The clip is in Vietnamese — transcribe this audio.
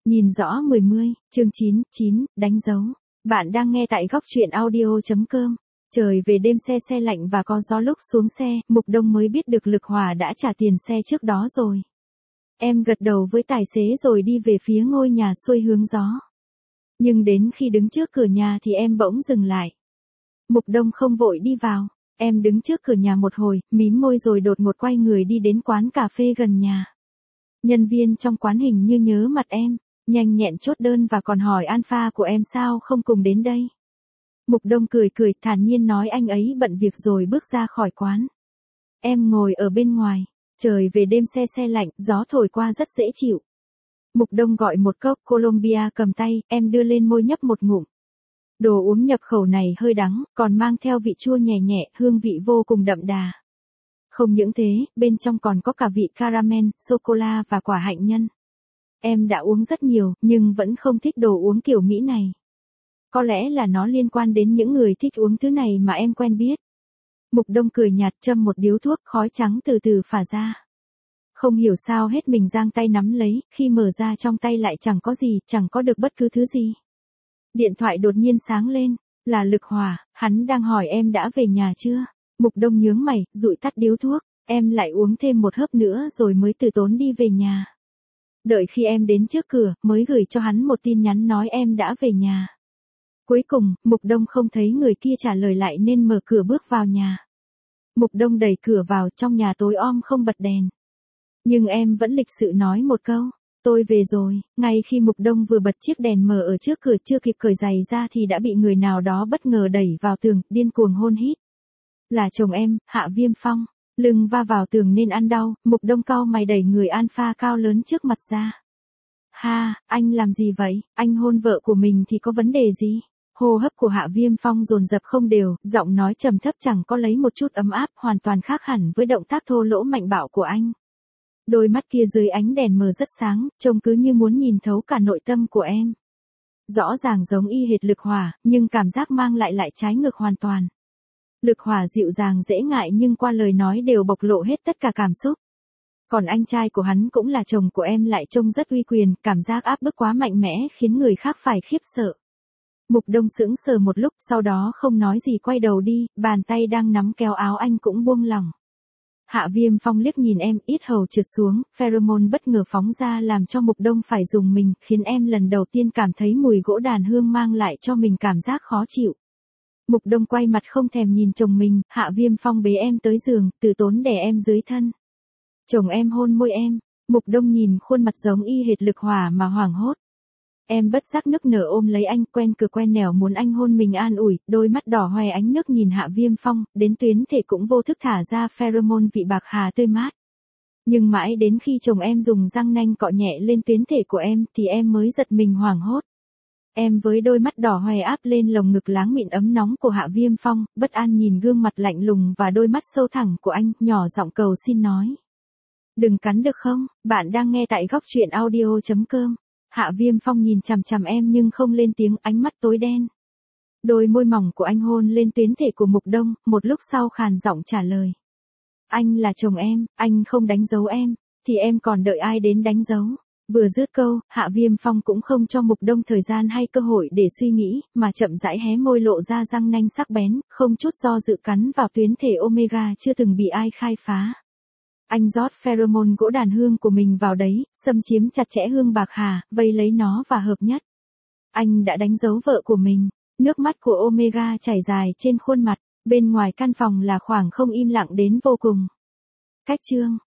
Nhìn rõ 10, chương 9, đánh dấu. Bạn đang nghe tại góc truyện audio.com. Trời về đêm xe lạnh và có gió lúc xuống xe, Mục Đông mới biết được Lực Hòa đã trả tiền xe trước đó rồi. Em gật đầu với tài xế rồi đi về phía ngôi nhà xuôi hướng gió. Nhưng đến khi đứng trước cửa nhà thì em bỗng dừng lại. Mục Đông không vội đi vào. Em đứng trước cửa nhà một hồi, mím môi rồi đột ngột quay người đi đến quán cà phê gần nhà. Nhân viên trong quán hình như nhớ mặt em, nhanh nhẹn chốt đơn và còn hỏi alpha của em sao không cùng đến đây. Mục Đông cười thản nhiên nói anh ấy bận việc rồi bước ra khỏi quán. Em ngồi ở bên ngoài, trời về đêm xe lạnh, gió thổi qua rất dễ chịu. Mục Đông gọi một cốc Colombia cầm tay, em đưa lên môi nhấp một ngụm. Đồ uống nhập khẩu này hơi đắng, còn mang theo vị chua nhẹ, hương vị vô cùng đậm đà. Không những thế, bên trong còn có cả vị caramel, sô-cô-la và quả hạnh nhân. Em đã uống rất nhiều, nhưng vẫn không thích đồ uống kiểu Mỹ này. Có lẽ là nó liên quan đến những người thích uống thứ này mà em quen biết. Mục Đông cười nhạt châm một điếu thuốc, khói trắng từ từ phả ra. Không hiểu sao hết mình giang tay nắm lấy, khi mở ra trong tay lại chẳng có gì, chẳng có được bất cứ thứ gì. Điện thoại đột nhiên sáng lên, là Lực Hòa, hắn đang hỏi em đã về nhà chưa? Mục Đông nhướng mày, dụi tắt điếu thuốc, em lại uống thêm một hớp nữa rồi mới từ tốn đi về nhà. Đợi khi em đến trước cửa, mới gửi cho hắn một tin nhắn nói em đã về nhà. Cuối cùng, Mục Đông không thấy người kia trả lời lại nên mở cửa bước vào nhà. Mục Đông đẩy cửa vào, trong nhà tối om không bật đèn. Nhưng em vẫn lịch sự nói một câu, tôi về rồi. Ngay khi Mục Đông vừa bật chiếc đèn mờ ở trước cửa chưa kịp cởi giày ra thì đã bị người nào đó bất ngờ đẩy vào tường, điên cuồng hôn hít. Là chồng em, Hạ Viêm Phong. Lưng va vào tường nên ăn đau, Mục Đông cau mày đẩy người alpha cao lớn trước mặt ra. Ha, anh làm gì vậy? Anh hôn vợ của mình thì có vấn đề gì? Hô hấp của Hạ Viêm Phong dồn dập không đều, giọng nói trầm thấp chẳng có lấy một chút ấm áp, hoàn toàn khác hẳn với động tác thô lỗ mạnh bạo của anh. Đôi mắt kia dưới ánh đèn mờ rất sáng, trông cứ như muốn nhìn thấu cả nội tâm của em. Rõ ràng giống y hệt Lực Hòa, nhưng cảm giác mang lại trái ngược hoàn toàn. Lực Hòa dịu dàng dễ ngại nhưng qua lời nói đều bộc lộ hết tất cả cảm xúc. Còn anh trai của hắn cũng là chồng của em lại trông rất uy quyền, cảm giác áp bức quá mạnh mẽ khiến người khác phải khiếp sợ. Mục Đông sững sờ một lúc, sau đó không nói gì quay đầu đi, bàn tay đang nắm kéo áo anh cũng buông lỏng. Hạ Viêm Phong liếc nhìn em, ít hầu trượt xuống, pheromone bất ngờ phóng ra làm cho Mục Đông phải dùng mình, khiến em lần đầu tiên cảm thấy mùi gỗ đàn hương mang lại cho mình cảm giác khó chịu. Mục Đông quay mặt không thèm nhìn chồng mình, Hạ Viêm Phong bế em tới giường, từ tốn đè em dưới thân. Chồng em hôn môi em, Mục Đông nhìn khuôn mặt giống y hệt Lực Hòa mà hoảng hốt. Em bất giác nức nở ôm lấy anh, quen cửa quen nẻo muốn anh hôn mình an ủi, đôi mắt đỏ hoe ánh nước nhìn Hạ Viêm Phong, đến tuyến thể cũng vô thức thả ra pheromone vị bạc hà tươi mát. Nhưng mãi đến khi chồng em dùng răng nanh cọ nhẹ lên tuyến thể của em thì em mới giật mình hoảng hốt. Em với đôi mắt đỏ hoe áp lên lồng ngực láng mịn ấm nóng của Hạ Viêm Phong, bất an nhìn gương mặt lạnh lùng và đôi mắt sâu thẳm của anh, nhỏ giọng cầu xin nói. Đừng cắn được không? Bạn đang nghe tại góc truyện audio.com. Hạ Viêm Phong nhìn chằm em nhưng không lên tiếng, ánh mắt tối đen. Đôi môi mỏng của anh hôn lên tuyến thể của Mục Đông, một lúc sau khàn giọng trả lời. Anh là chồng em, anh không đánh dấu em, thì em còn đợi ai đến đánh dấu? Vừa dứt câu, Hạ Viêm Phong cũng không cho Mục Đông thời gian hay cơ hội để suy nghĩ, mà chậm rãi hé môi lộ ra răng nanh sắc bén, không chút do dự cắn vào tuyến thể omega chưa từng bị ai khai phá. Anh rót pheromone gỗ đàn hương của mình vào đấy, xâm chiếm chặt chẽ hương bạc hà, vây lấy nó và hợp nhất. Anh đã đánh dấu vợ của mình, nước mắt của omega chảy dài trên khuôn mặt, bên ngoài căn phòng là khoảng không im lặng đến vô cùng. Cách chương